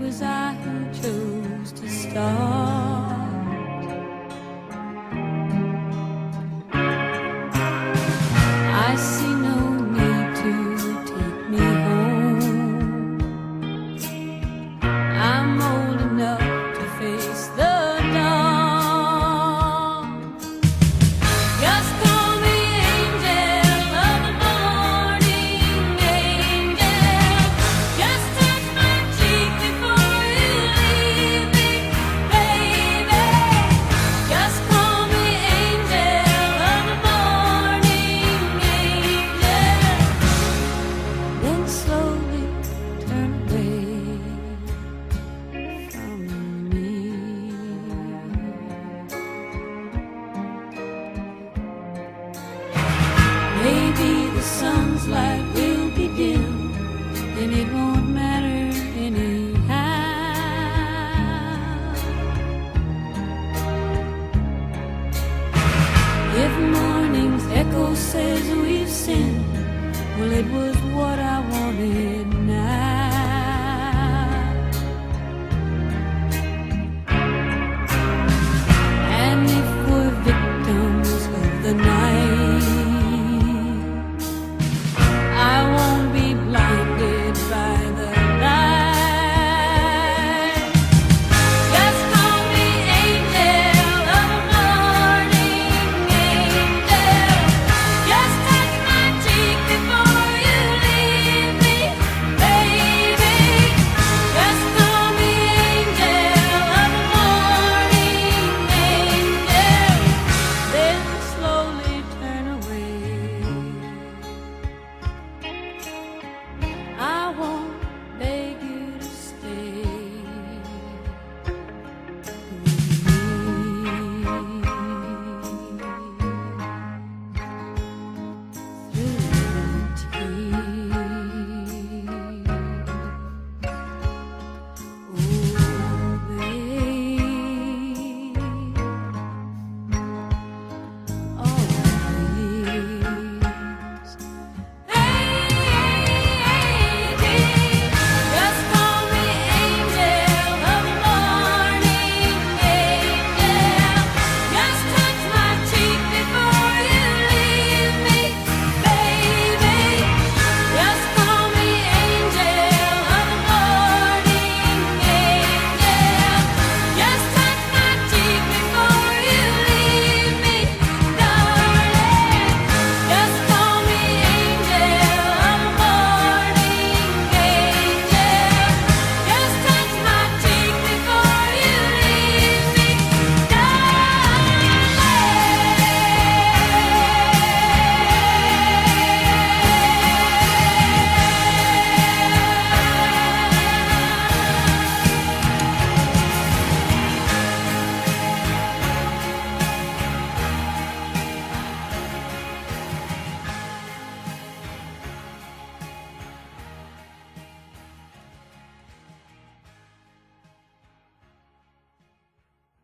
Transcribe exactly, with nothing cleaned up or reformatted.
was I who chose to start. I see no need to take me home. I'm old enough to face the dawn. Just call me angel of the morning, angel. Just touch my cheek before you leave me, baby. Just call me angel of the morning, angel. Then slowly turn away from me. Maybe the sun's light will be dim, and it won't matter anyhow. If morning's echo says we've sinned, well, it was what I wanted